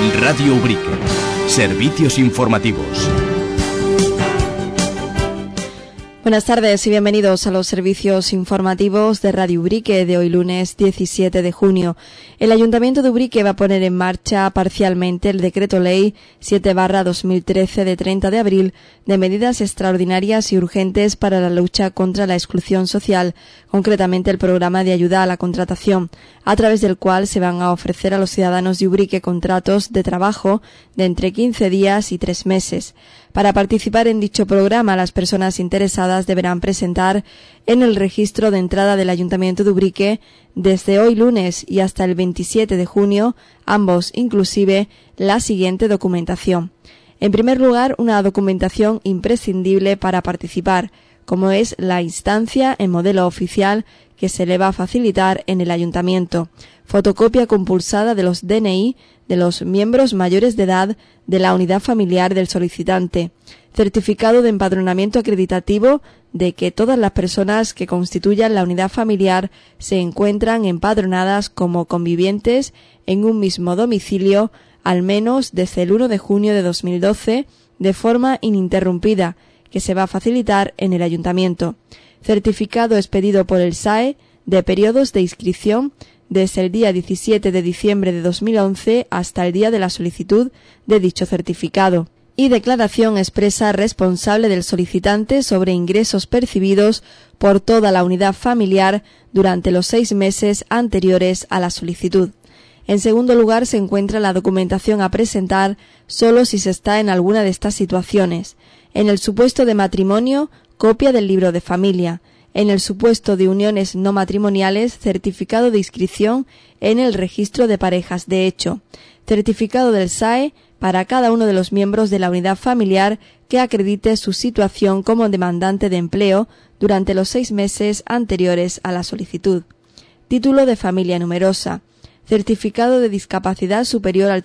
Radio Ubrique. Servicios informativos. Buenas tardes y bienvenidos a los servicios informativos de Radio Ubrique de hoy lunes 17 de junio. El Ayuntamiento de Ubrique va a poner en marcha parcialmente el Decreto Ley 7/2013 de 30 de abril de medidas extraordinarias y urgentes para la lucha contra la exclusión social, concretamente el programa de ayuda a la contratación, a través del cual se van a ofrecer a los ciudadanos de Ubrique contratos de trabajo de entre 15 días y 3 meses. Para participar en dicho programa, las personas interesadas deberán presentar en el registro de entrada del Ayuntamiento de Ubrique desde hoy lunes y hasta el 27 de junio, ambos inclusive, la siguiente documentación. En primer lugar, una documentación imprescindible para participar, como es la instancia en modelo oficial que se le va a facilitar en el Ayuntamiento, fotocopia compulsada de los DNI de los miembros mayores de edad de la unidad familiar del solicitante, certificado de empadronamiento acreditativo de que todas las personas que constituyan la unidad familiar se encuentran empadronadas como convivientes en un mismo domicilio al menos desde el 1 de junio de 2012 de forma ininterrumpida, que se va a facilitar en el Ayuntamiento. Certificado expedido por el SAE de periodos de inscripción desde el día 17 de diciembre de 2011 hasta el día de la solicitud de dicho certificado. Y declaración expresa responsable del solicitante sobre ingresos percibidos por toda la unidad familiar durante los 6 meses anteriores a la solicitud. En segundo lugar, se encuentra la documentación a presentar solo si se está en alguna de estas situaciones. En el supuesto de matrimonio, copia del libro de familia. En el supuesto de uniones no matrimoniales, certificado de inscripción en el registro de parejas de hecho. Certificado del SAE para cada uno de los miembros de la unidad familiar que acredite su situación como demandante de empleo durante los 6 meses anteriores a la solicitud. Título de familia numerosa. Certificado de discapacidad superior al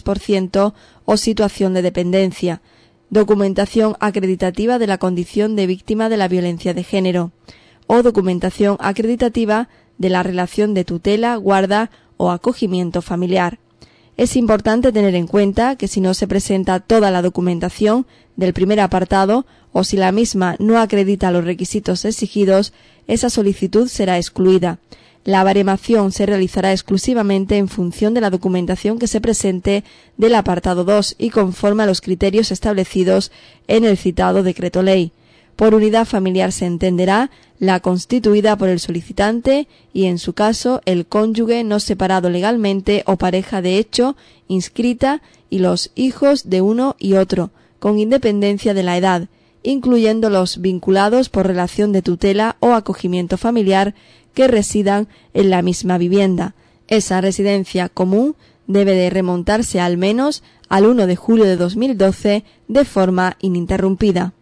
33% o situación de dependencia. Documentación acreditativa de la condición de víctima de la violencia de género. O documentación acreditativa de la relación de tutela, guarda o acogimiento familiar. Es importante tener en cuenta que si no se presenta toda la documentación del primer apartado o si la misma no acredita los requisitos exigidos, esa solicitud será excluida. La baremación se realizará exclusivamente en función de la documentación que se presente del apartado 2 y conforme a los criterios establecidos en el citado decreto ley. Por unidad familiar se entenderá la constituida por el solicitante y, en su caso, el cónyuge no separado legalmente o pareja de hecho inscrita y los hijos de uno y otro, con independencia de la edad, incluyendo los vinculados por relación de tutela o acogimiento familiar que residan en la misma vivienda. Esa residencia común debe de remontarse al menos al 1 de julio de 2012 de forma ininterrumpida.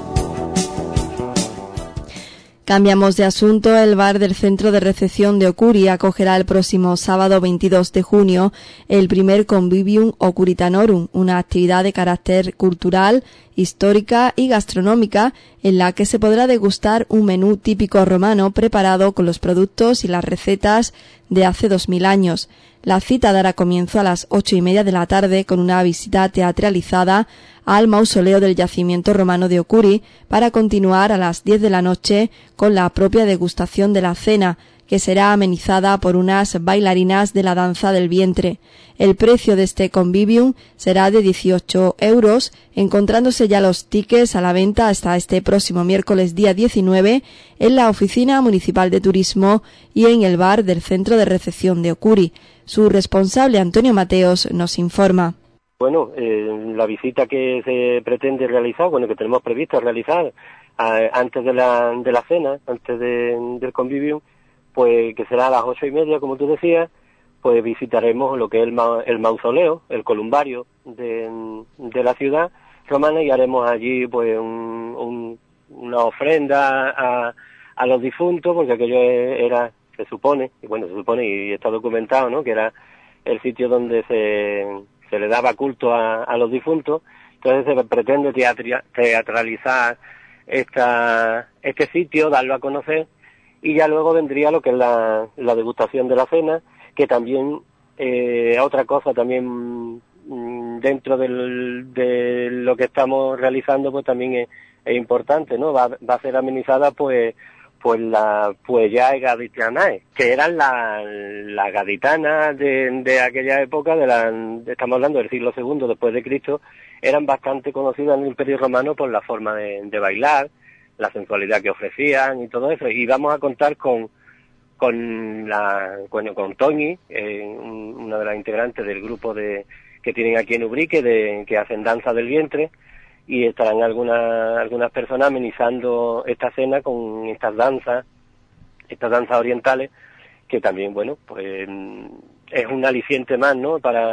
Cambiamos de asunto. El bar del Centro de Recepción de Ocuri acogerá el próximo sábado 22 de junio el primer Convivium Ocuritanorum, una actividad de carácter cultural, histórica y gastronómica en la que se podrá degustar un menú típico romano preparado con los productos y las recetas de hace 2000 años. La cita dará comienzo a las 8:30 de la tarde con una visita teatralizada al mausoleo del yacimiento romano de Ocuri para continuar a las 10 de la noche con la propia degustación de la cena, que será amenizada por unas bailarinas de la danza del vientre. El precio de este convivium será de 18 €, encontrándose ya los tickets a la venta hasta este próximo miércoles día 19 en la Oficina Municipal de Turismo y en el bar del Centro de Recepción de Ocuri. Su responsable, Antonio Mateos, nos informa. Bueno, la visita que se pretende realizar, que tenemos previsto realizar antes de la cena, antes del convivium, pues que será a las 8:30, como tú decías, pues visitaremos lo que es el mausoleo, el columbario de la ciudad romana y haremos allí pues una ofrenda a los difuntos, porque aquello se supone y está documentado, ¿no?, que era el sitio donde se le daba culto a los difuntos. Entonces se pretende teatralizar este sitio, darlo a conocer, y ya luego vendría lo que es la degustación de la cena, que también otra cosa también dentro de lo que estamos realizando, pues también es importante, ¿no? Va a ser amenizada pues ya gaditanae, que eran las gaditanas de aquella época, estamos hablando del siglo II después de Cristo, eran bastante conocidas en el Imperio Romano por la forma de bailar, la sensualidad que ofrecían y todo eso. Y vamos a contar con Toñi, una de las integrantes del grupo que tienen aquí en Ubrique, que hacen danza del vientre, y estarán algunas personas amenizando esta cena con estas danzas orientales, que también, bueno, pues es un aliciente más, ¿no? para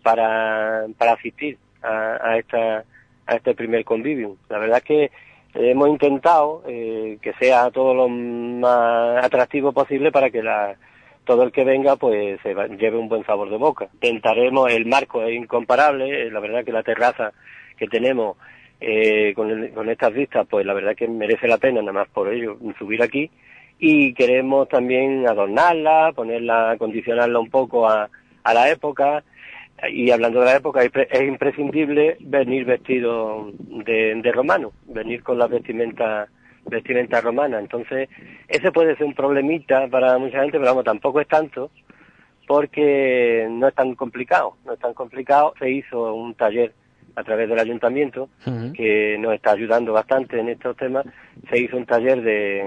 asistir a este primer convivium. La verdad es que hemos intentado que sea todo lo más atractivo posible para que todo el que venga pues se lleve un buen sabor de boca. Intentaremos, el marco es incomparable, la verdad que la terraza que tenemos con estas vistas, pues la verdad que merece la pena nada más por ello subir aquí, y queremos también adornarla, acondicionarla un poco a la época. Y hablando de la época, es imprescindible venir vestido de romano, venir con la vestimenta romana. Entonces, ese puede ser un problemita para mucha gente, pero vamos, tampoco es tanto, porque no es tan complicado. Se hizo un taller a través del ayuntamiento, que nos está ayudando bastante en estos temas. Se hizo un taller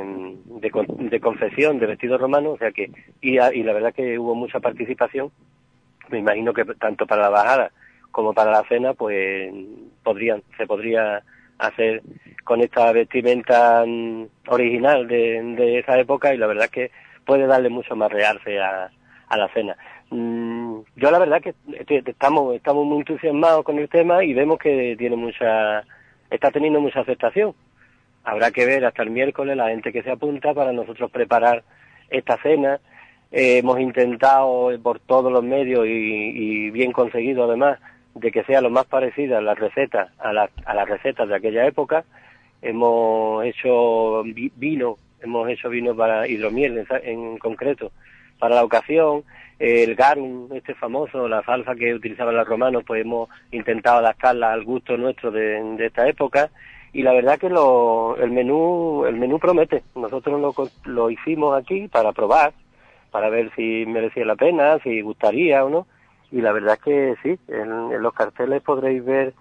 de confección de vestidos romanos, o sea que, y la verdad que hubo mucha participación. Me imagino que tanto para la bajada como para la cena, pues se podría hacer con esta vestimenta original de esa época, y la verdad es que puede darle mucho más realce a la cena. Yo la verdad que estamos muy entusiasmados con el tema y vemos que está teniendo mucha aceptación. Habrá que ver hasta el miércoles la gente que se apunta para nosotros preparar esta cena. Hemos intentado por todos los medios y bien conseguido además de que sea lo más parecida a las recetas a las recetas de aquella época. Hemos hecho vino para hidromiel en concreto para la ocasión. El garum, famoso, la salsa que utilizaban los romanos, pues hemos intentado adaptarla al gusto nuestro de esta época, y la verdad que el menú promete. Nosotros lo hicimos aquí para probar, para ver si merecía la pena, si gustaría o no, y la verdad es que sí, en los carteles podréis ver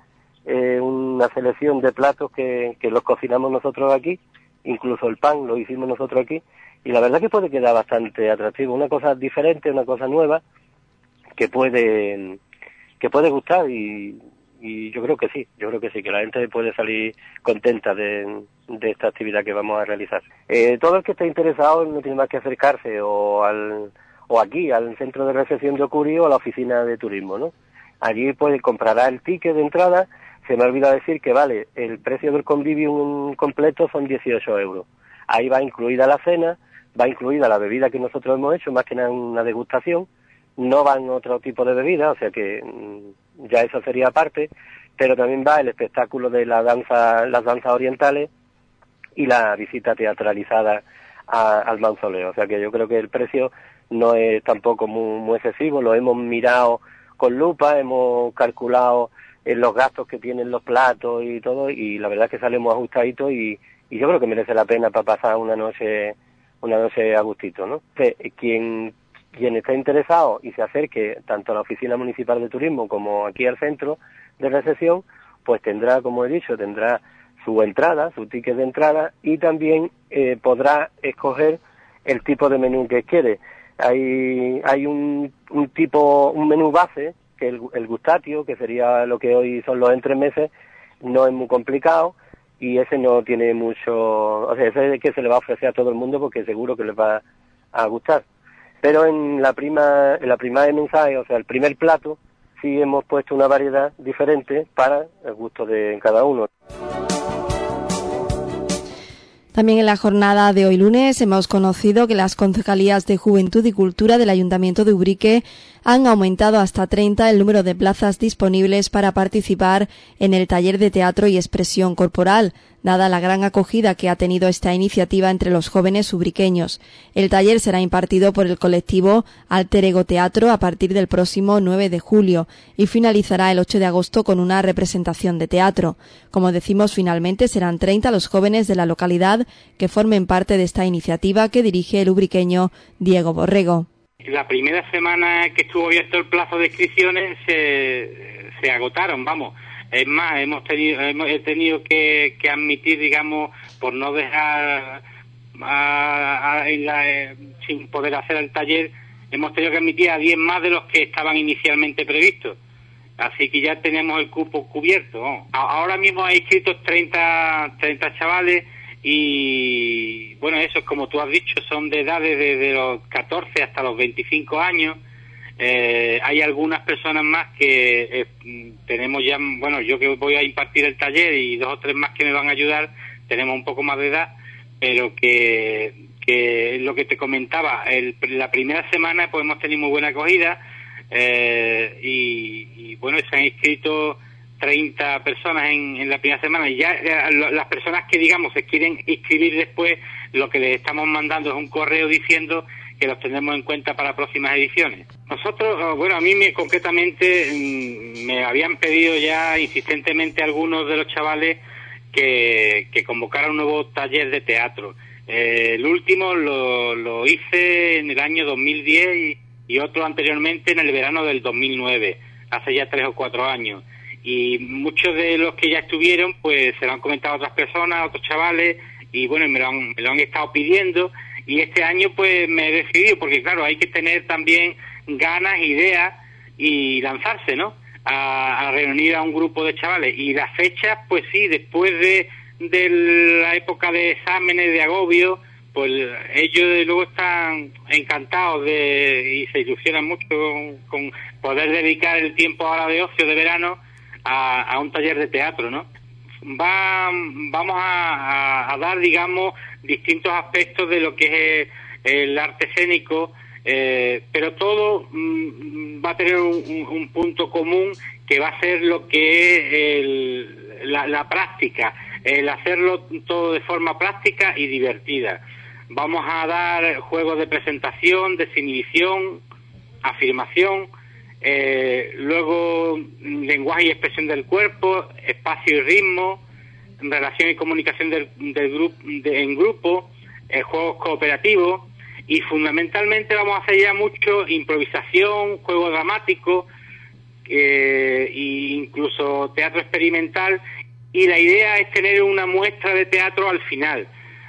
una selección de platos que los cocinamos nosotros aquí, incluso el pan lo hicimos nosotros aquí, y la verdad que puede quedar bastante atractivo, una cosa diferente, una cosa nueva, que puede gustar, y yo creo que sí, que la gente puede salir contenta de esta actividad que vamos a realizar. Todo el que esté interesado no tiene más que acercarse o aquí al centro de recepción de Ocuri o a la oficina de turismo, ¿no? Allí pues comprará el ticket de entrada. Se me ha olvidado decir que vale, el precio del convivium completo son 18 euros. Ahí va incluida la cena, va incluida la bebida que nosotros hemos hecho, más que nada una degustación. No van otro tipo de bebida, o sea que ya eso sería aparte, pero también va el espectáculo de las danzas orientales y la visita teatralizada al mausoleo. O sea que yo creo que el precio no es tampoco muy excesivo, lo hemos mirado con lupa, hemos calculado los gastos que tienen los platos y todo, y la verdad es que salimos ajustaditos, y yo creo que merece la pena para pasar una noche a gustito, ¿no? Quien esté interesado y se acerque tanto a la Oficina Municipal de Turismo como aquí al centro de recepción, pues tendrá, como he dicho, tendrá su entrada, su ticket de entrada, y también podrá escoger el tipo de menú que quiere. Hay un menú base, que el gustatio, que sería lo que hoy son los entremeses, no es muy complicado, y ese no tiene mucho, o sea, ese es el que se le va a ofrecer a todo el mundo porque seguro que les va a gustar. Pero en la prima de mensaje, o sea, el primer plato, sí hemos puesto una variedad diferente para el gusto de cada uno. También en la jornada de hoy lunes hemos conocido que las concejalías de Juventud y Cultura del Ayuntamiento de Ubrique han aumentado hasta 30 el número de plazas disponibles para participar en el taller de teatro y expresión corporal, dada la gran acogida que ha tenido esta iniciativa entre los jóvenes ubriqueños. El taller será impartido por el colectivo Alter Ego Teatro a partir del próximo 9 de julio y finalizará el 8 de agosto con una representación de teatro. Como decimos, finalmente serán 30 los jóvenes de la localidad que formen parte de esta iniciativa que dirige el ubriqueño Diego Borrego. La primera semana que estuvo abierto el plazo de inscripciones se agotaron, vamos. Es más, he tenido que admitir, digamos, por no dejar sin poder hacer el taller, hemos tenido que admitir a 10 más de los que estaban inicialmente previstos. Así que ya tenemos el cupo cubierto, ¿no? Ahora mismo hay inscritos 30 chavales y, bueno, eso, como tú has dicho, son de edades desde los 14 hasta los 25 años. Hay algunas personas más que tenemos ya, bueno, yo que voy a impartir el taller y 2 o 3 más que me van a ayudar, tenemos un poco más de edad, pero que lo que te comentaba, la primera semana pues hemos tenido muy buena acogida y bueno, se han inscrito 30 personas en la primera semana y ya las personas que, digamos, se quieren inscribir después, lo que les estamos mandando es un correo diciendo que los tendremos en cuenta para próximas ediciones. Nosotros, bueno, a mí concretamente me habían pedido ya insistentemente algunos de los chavales que convocara un nuevo taller de teatro. El último lo hice en el año 2010 y otro anteriormente en el verano del 2009, hace ya 3 o 4 años. Y muchos de los que ya estuvieron, pues se lo han comentado a otras personas, a otros chavales, y bueno, me lo han estado pidiendo. Y este año pues me he decidido, porque claro, hay que tener también ganas, ideas y lanzarse, ¿no? A reunir a un grupo de chavales. Y las fechas, pues sí, después de la época de exámenes, de agobio, pues ellos luego están encantados y se ilusionan mucho con poder dedicar el tiempo ahora de ocio, de verano, a un taller de teatro, ¿no? Vamos a dar, digamos, distintos aspectos de lo que es el arte escénico, pero todo va a tener un punto común que va a ser lo que es la práctica, el hacerlo todo de forma práctica y divertida. Vamos a dar juegos de presentación, desinhibición, afirmación, luego lenguaje y expresión del cuerpo, espacio y ritmo, relación y comunicación en grupo, juegos cooperativos, y fundamentalmente vamos a hacer ya mucho improvisación, juego dramático e incluso teatro experimental, y la idea es tener una muestra de teatro al final,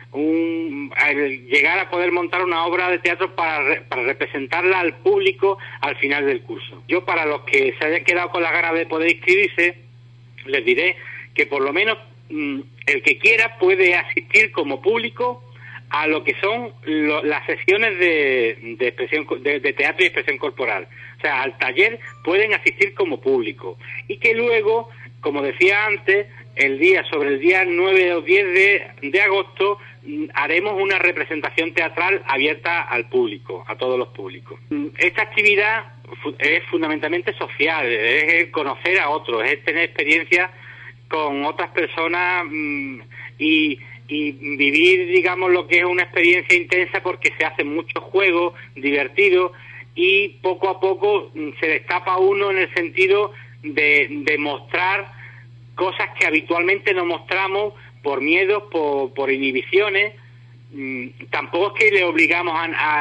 llegar a poder montar una obra de teatro para representarla al público al final del curso. Yo, para los que se hayan quedado con la gana de poder inscribirse, les diré que por lo menos el que quiera puede asistir como público a lo que son las sesiones de expresión de teatro y expresión corporal. O sea, al taller pueden asistir como público, y que luego, como decía antes, sobre el día 9 o 10 de agosto haremos una representación teatral abierta al público, a todos los públicos. Esta actividad es fundamentalmente social, es conocer a otros, es tener experiencia con otras personas y vivir, digamos, lo que es una experiencia intensa, porque se hacen muchos juegos divertidos y poco a poco se destapa uno en el sentido de mostrar cosas que habitualmente no mostramos por miedos, por inhibiciones. Tampoco es que le obligamos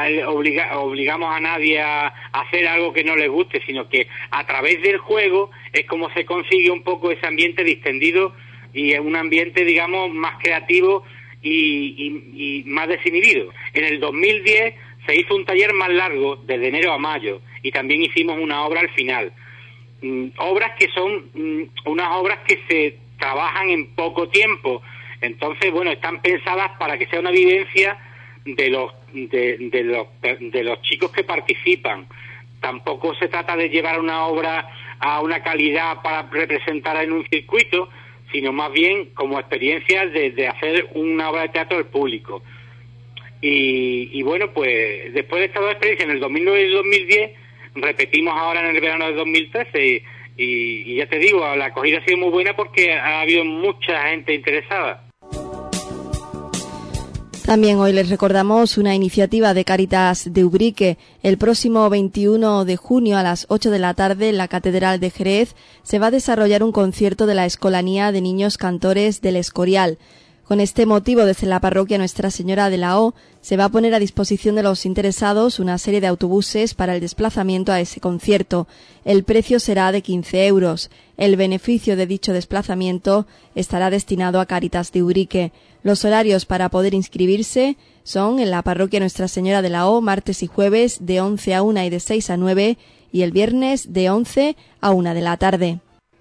a nadie a hacer algo que no le guste, sino que a través del juego es como se consigue un poco ese ambiente distendido y un ambiente, digamos, más creativo y más desinhibido. En el 2010 se hizo un taller más largo, desde enero a mayo, y también hicimos una obra al final. Obras que son unas obras que se trabajan en poco tiempo. Entonces, bueno, están pensadas para que sea una vivencia de los chicos que participan. Tampoco se trata de llevar una obra a una calidad para representarla en un circuito, sino más bien como experiencia de hacer una obra de teatro al público. Y bueno, pues después de estas dos experiencias, en el 2009 y el 2010, repetimos ahora en el verano de 2013 y ya te digo, la acogida ha sido muy buena porque ha habido mucha gente interesada. También hoy les recordamos una iniciativa de Cáritas de Ubrique. El próximo 21 de junio a las 8 de la tarde en la Catedral de Jerez se va a desarrollar un concierto de la Escolanía de Niños Cantores del Escorial. Con este motivo, desde la parroquia Nuestra Señora de la O, se va a poner a disposición de los interesados una serie de autobuses para el desplazamiento a ese concierto. El precio será de 15 euros. El beneficio de dicho desplazamiento estará destinado a Cáritas de Ubrique. Los horarios para poder inscribirse son en la parroquia Nuestra Señora de la O, martes y jueves de 11 a 1 y de 6 a 9, y el viernes de 11 a 1 de la tarde.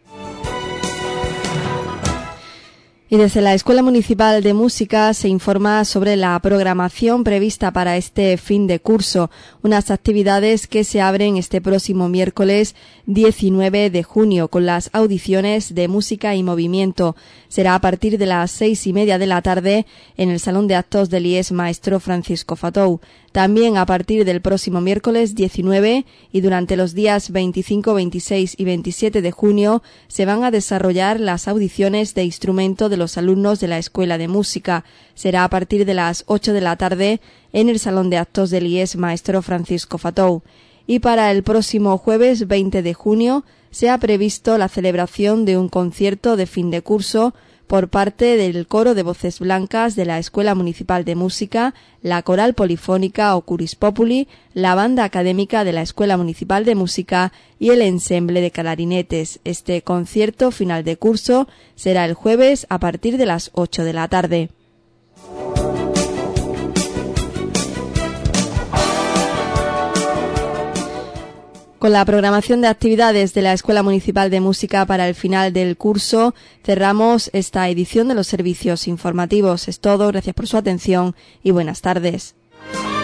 Y desde la Escuela Municipal de Música se informa sobre la programación prevista para este fin de curso, unas actividades que se abren este próximo miércoles 19 de junio con las audiciones de música y movimiento. Será a partir de las 6:30 de la tarde en el Salón de Actos del IES Maestro Francisco Fatou. También a partir del próximo miércoles 19 y durante los días 25, 26 y 27 de junio se van a desarrollar las audiciones de instrumento de los alumnos de la Escuela de Música. Será a partir de las 8 de la tarde en el Salón de Actos del IES Maestro Francisco Fatou. Y para el próximo jueves 20 de junio se ha previsto la celebración de un concierto de fin de curso por parte del Coro de Voces Blancas de la Escuela Municipal de Música, la Coral Polifónica Ocuris Populi, la Banda Académica de la Escuela Municipal de Música y el Ensemble de Clarinetes. Este concierto final de curso será el jueves a partir de las 8 de la tarde. Con la programación de actividades de la Escuela Municipal de Música para el final del curso, cerramos esta edición de los servicios informativos. Es todo, gracias por su atención y buenas tardes.